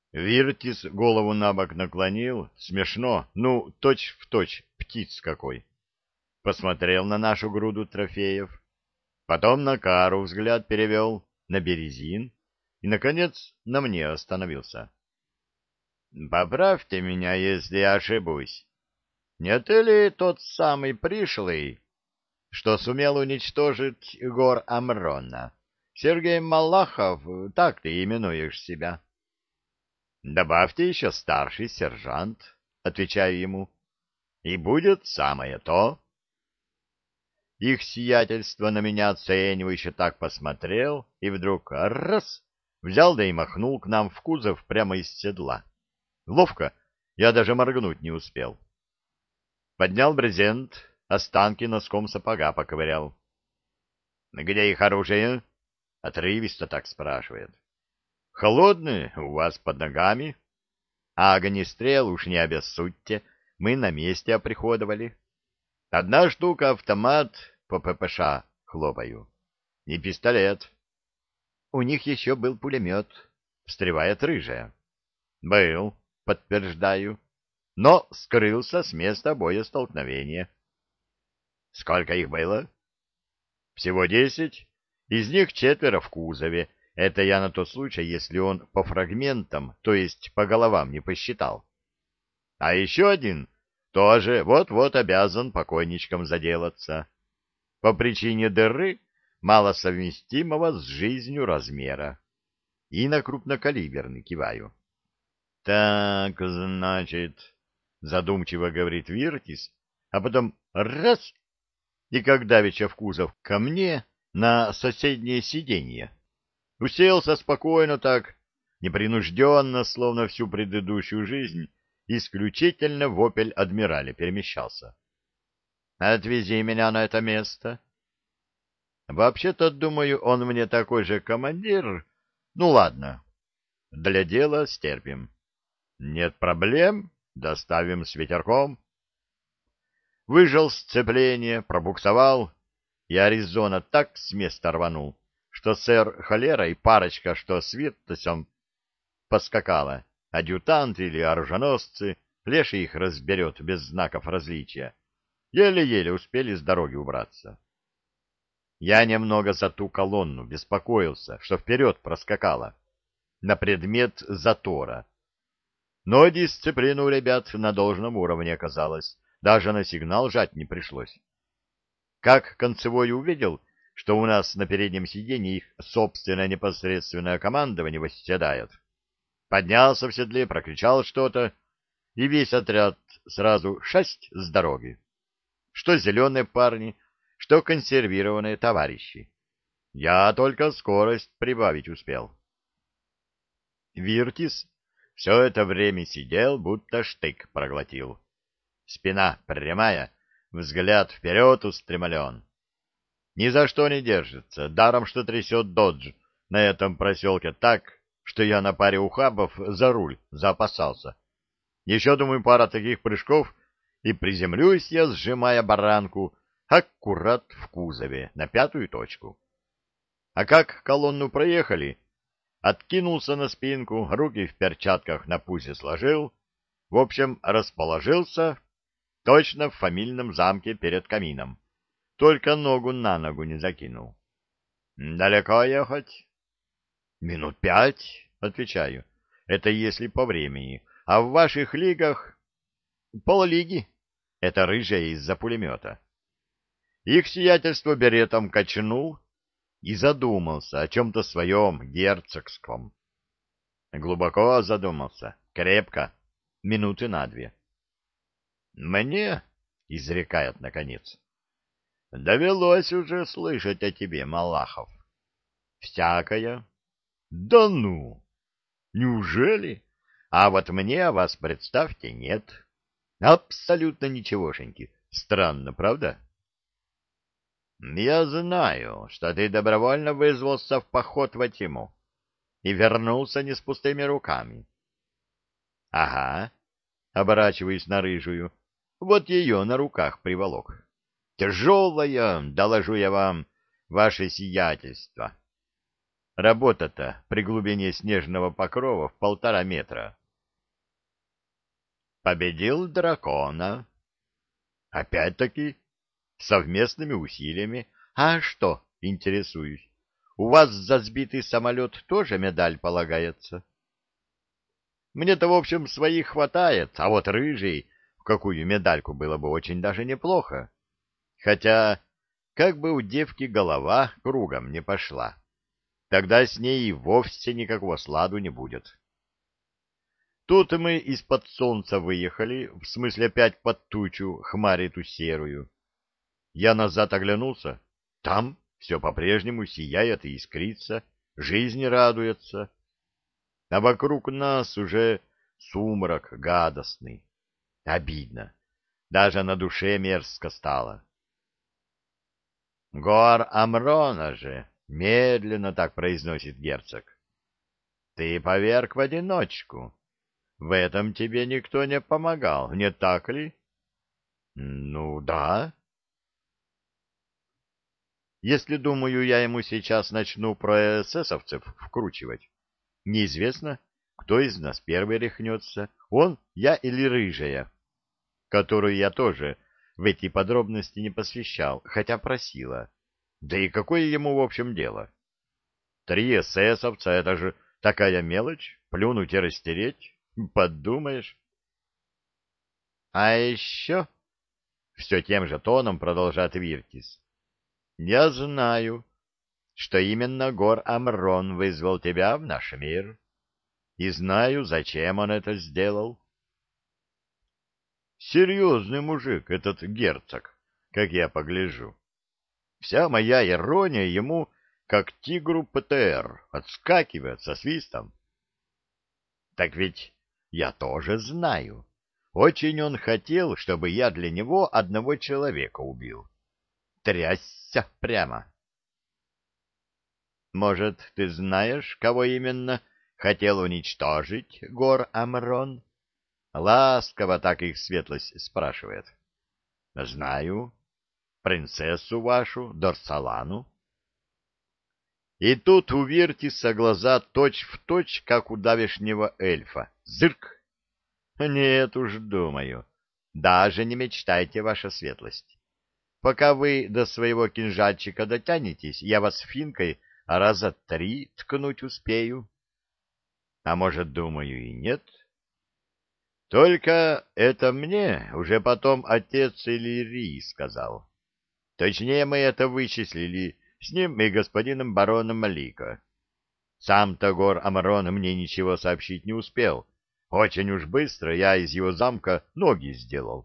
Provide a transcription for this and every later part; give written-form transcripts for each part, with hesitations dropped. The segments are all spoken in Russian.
Виртис голову набок наклонил, смешно, ну, точь в точь, птиц какой. Посмотрел на нашу груду трофеев, потом на Кару взгляд перевел, на Березин и, наконец, на мне остановился. — Поправьте меня, если я ошибусь. Не ты ли тот самый пришлый, что сумел уничтожить гор Амрона? Сергей Малахов, так ты именуешь себя. — Добавьте еще старший сержант, — отвечаю ему, — и будет самое то. Их сиятельство на меня оценивающе так посмотрел, и вдруг раз взял да и махнул к нам в кузов прямо из седла. Ловко, я даже моргнуть не успел. Поднял брезент, останки носком сапога поковырял. — Где их оружие? — отрывисто так спрашивает. — Холодные, у вас под ногами. А огнестрел уж не обессудьте, мы на месте оприходовали. Одна штука автомат по ППШ хлопаю. И пистолет. У них еще был пулемет, встревает рыжая. Был, подтверждаю, но скрылся с места боестолкновения. Сколько их было? Всего 10. Из них 4 в кузове. Это я на тот случай, если он по фрагментам, то есть по головам, не посчитал. А еще один тоже вот-вот обязан покойничком заделаться. По причине дыры, малосовместимого с жизнью размера. И на крупнокалиберный киваю. — Так, значит, — задумчиво говорит Виртис, а потом раз — и как давеча в кузов ко мне на соседнее сиденье. Уселся спокойно так, непринужденно, словно всю предыдущую жизнь, исключительно в «Опель Адмирале» перемещался. «Отвези меня на это место». Вообще-то, думаю, он мне такой же командир. Ну, ладно, для дела стерпим. Нет проблем, доставим с ветерком. Выжал сцепление, пробуксовал, и Аризона так с места рванул, что сэр Холера и парочка, что с Виртусом поскакала, адъютант или оруженосцы, леший их разберет без знаков различия, еле-еле успели с дороги убраться. Я немного за ту колонну беспокоился, что вперед проскакала, на предмет затора. Но дисциплина у ребят на должном уровне оказалась, даже на сигнал жать не пришлось. Как концевой увидел, что у нас на переднем сиденье их собственное непосредственное командование восседает, поднялся в седле, прокричал что-то, и весь отряд сразу шасть с дороги. Что зеленые парни, что консервированные товарищи. Я только скорость прибавить успел. Виртис все это время сидел, будто штык проглотил. Спина прямая, взгляд вперед устремлен. Ни за что не держится, даром что трясет додж на этом проселке так, что я на паре ухабов за руль запасался. Еще, думаю, пара таких прыжков, и приземлюсь я, сжимая баранку, аккурат в кузове, на 5-ю точку. А как колонну проехали, откинулся на спинку, руки в перчатках на пузе сложил, в общем, расположился точно в фамильном замке перед камином, только ногу на ногу не закинул. — Далеко ехать? — Минут 5, — отвечаю. — Это если по времени. А в ваших лигах... — Поллиги. Это рыжая из-за пулемета. Их сиятельство беретом качнул и задумался о чем-то своем герцогском. Глубоко задумался, крепко, минуты на 2. «Мне, — изрекает наконец, — довелось уже слышать о тебе, Малахов. Всякое. Да ну! Неужели? А вот мне о вас, представьте, нет. Абсолютно ничегошеньки. Странно, правда? Я знаю, что ты добровольно вызвался в поход во тьму и вернулся не с пустыми руками. Ага, оборачиваясь на рыжую, вот ее на руках приволок. Тяжелая, доложу я вам, ваше сиятельство. Работа-то при глубине снежного покрова в 1,5 метра. Победил дракона. Опять-таки, совместными усилиями. А что, интересуюсь, у вас за сбитый самолет тоже медаль полагается? Мне-то, в общем, своих хватает, а вот рыжий в какую медальку было бы очень даже неплохо. Хотя, как бы у девки голова кругом не пошла, тогда с ней и вовсе никакого сладу не будет. Тут мы из-под солнца выехали, в смысле опять под тучу, хмарь эту серую. Я назад оглянулся. Там все по-прежнему сияет и искрится, жизни радуется. А вокруг нас уже сумрак гадостный. Обидно. Даже на душе мерзко стало. Гор Амрона же, медленно так произносит герцог. Ты поверг в одиночку. В этом тебе никто не помогал, не так ли? Ну, да. Если, думаю, я ему сейчас начну про эсэсовцев вкручивать, неизвестно, кто из нас первый рехнется, он, я или рыжая, которую я тоже в эти подробности не посвящал, хотя просила. Да и какое ему в общем дело? 3 эсэсовца — это же такая мелочь, плюнуть и растереть, подумаешь. А еще, все тем же тоном продолжает Виртис, я знаю, что именно Гор Амрон вызвал тебя в наш мир, и знаю, зачем он это сделал. Серьезный мужик этот герцог, как я погляжу. Вся моя ирония ему, как тигру ПТР, отскакивает со свистом. Так ведь я тоже знаю. Очень он хотел, чтобы я для него одного человека убил. Трясся прямо. Может, ты знаешь, кого именно хотел уничтожить Гор Амрон? Ласково так их светлость спрашивает. Знаю. Принцессу вашу, Дорсалану. И тут у Виртиса глаза точь-в-точь, как у давешнего эльфа. Зырк! Нет уж, думаю, даже не мечтайте, ваша светлость. Пока вы до своего кинжальчика дотянетесь, я вас финкой раза 3 ткнуть успею. А может, думаю, и нет. Только это мне уже потом отец Иллирий сказал. Точнее, мы это вычислили с ним и господином бароном Малико. Сам-то Гор Амрон мне ничего сообщить не успел. Очень уж быстро я из его замка ноги сделал.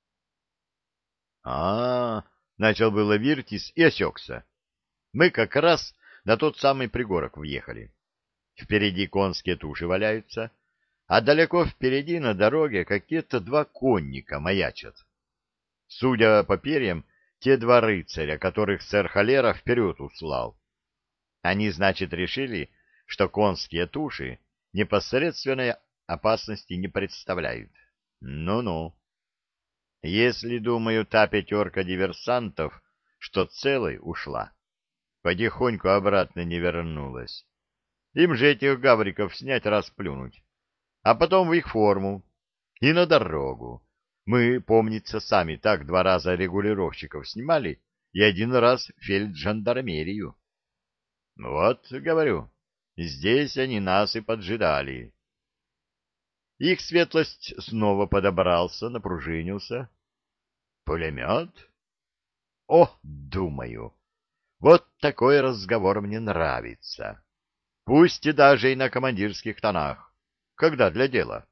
Начал было Виртис и осекся. Мы как раз на тот самый пригорок въехали. Впереди конские туши валяются, а далеко впереди на дороге какие-то 2 конника маячат. Судя по перьям, те 2 рыцаря, которых сэр Холера вперед услал. Они, значит, решили, что конские туши непосредственной опасности не представляют. Ну-ну. Если, думаю, та 5 диверсантов, что целой ушла, потихоньку обратно не вернулась. Им же этих гавриков снять, расплюнуть, а потом в их форму и на дорогу. Мы, помнится, сами так 2 раза регулировщиков снимали и 1 раз фельджандармерию. Вот, говорю, здесь они нас и поджидали. Их светлость снова подобрался, напружинился. Пулемет? О, думаю, вот такой разговор мне нравится. Пусть и даже и на командирских тонах. Когда для дела?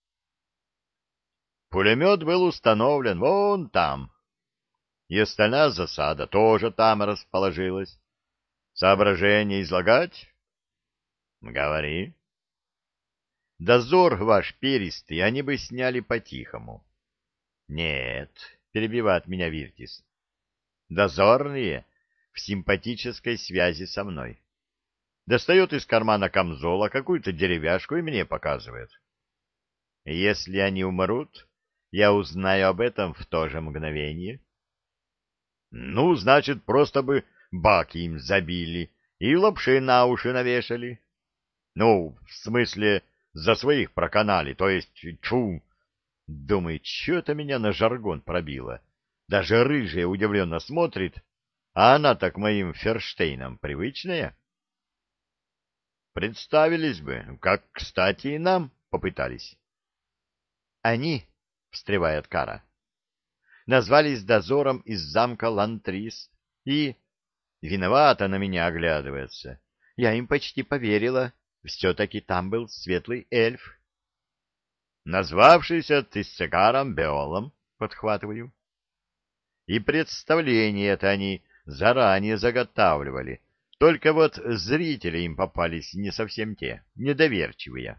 Пулемет был установлен вон там. И остальная засада тоже там расположилась. Соображение излагать? Говори. Дозор ваш перистый они бы сняли по-тихому. Нет, перебивает меня Виртис. Дозорные в симпатической связи со мной. Достает из кармана камзола какую-то деревяшку и мне показывает. Если они умрут, я узнаю об этом в то же мгновение. Ну, значит, просто бы баки им забили и лапши на уши навешали. Ну, в смысле, за своих проканали, то есть, чу. Думаю, что-то меня на жаргон пробило. Даже рыжая удивленно смотрит, а она так моим Ферштейном привычная. Представились бы, как, кстати, и нам попытались. Они, встревает Кара, назвались дозором из замка Лантрис и... Виновато на меня оглядывается. Я им почти поверила. Все-таки там был светлый эльф. Назвавшийся Тессекаром Беолом, подхватываю. И представление это они заранее заготавливали. Только вот зрители им попались не совсем те, недоверчивые.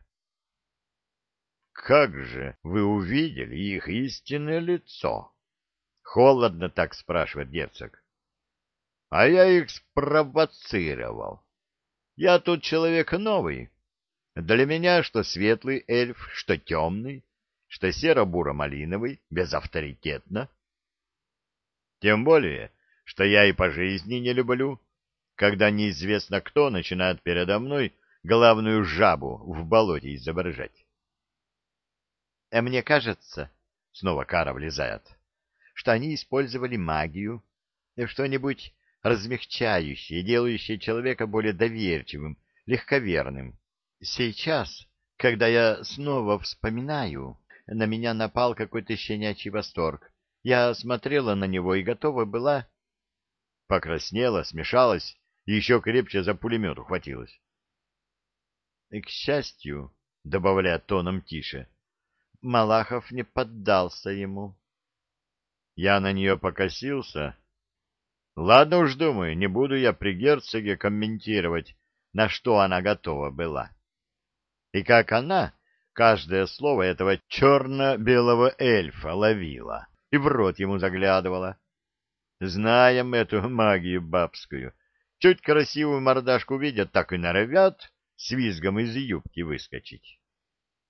«Как же вы увидели их истинное лицо?» Холодно так спрашивает герцог. «А я их спровоцировал. Я тут человек новый. Для меня что светлый эльф, что темный, что серо-буро-малиновый, безавторитетно. Тем более, что я и по жизни не люблю, когда неизвестно кто начинает передо мной главную жабу в болоте изображать. А мне кажется, снова Кара влезает, что они использовали магию, что-нибудь размягчающее, делающее человека более доверчивым, легковерным. Сейчас, когда я снова вспоминаю, на меня напал какой-то щенячий восторг. Я смотрела на него и готова была... Покраснела, смешалась и еще крепче за пулемет ухватилась. И, к счастью, добавляя тоном тише, Малахов не поддался ему. Я на нее покосился. Ладно уж, думаю, не буду я при герцоге комментировать, на что она готова была. И как она каждое слово этого черно-белого эльфа ловила и в рот ему заглядывала. Знаем эту магию бабскую. Чуть красивую мордашку видят, так и норовят с визгом из юбки выскочить.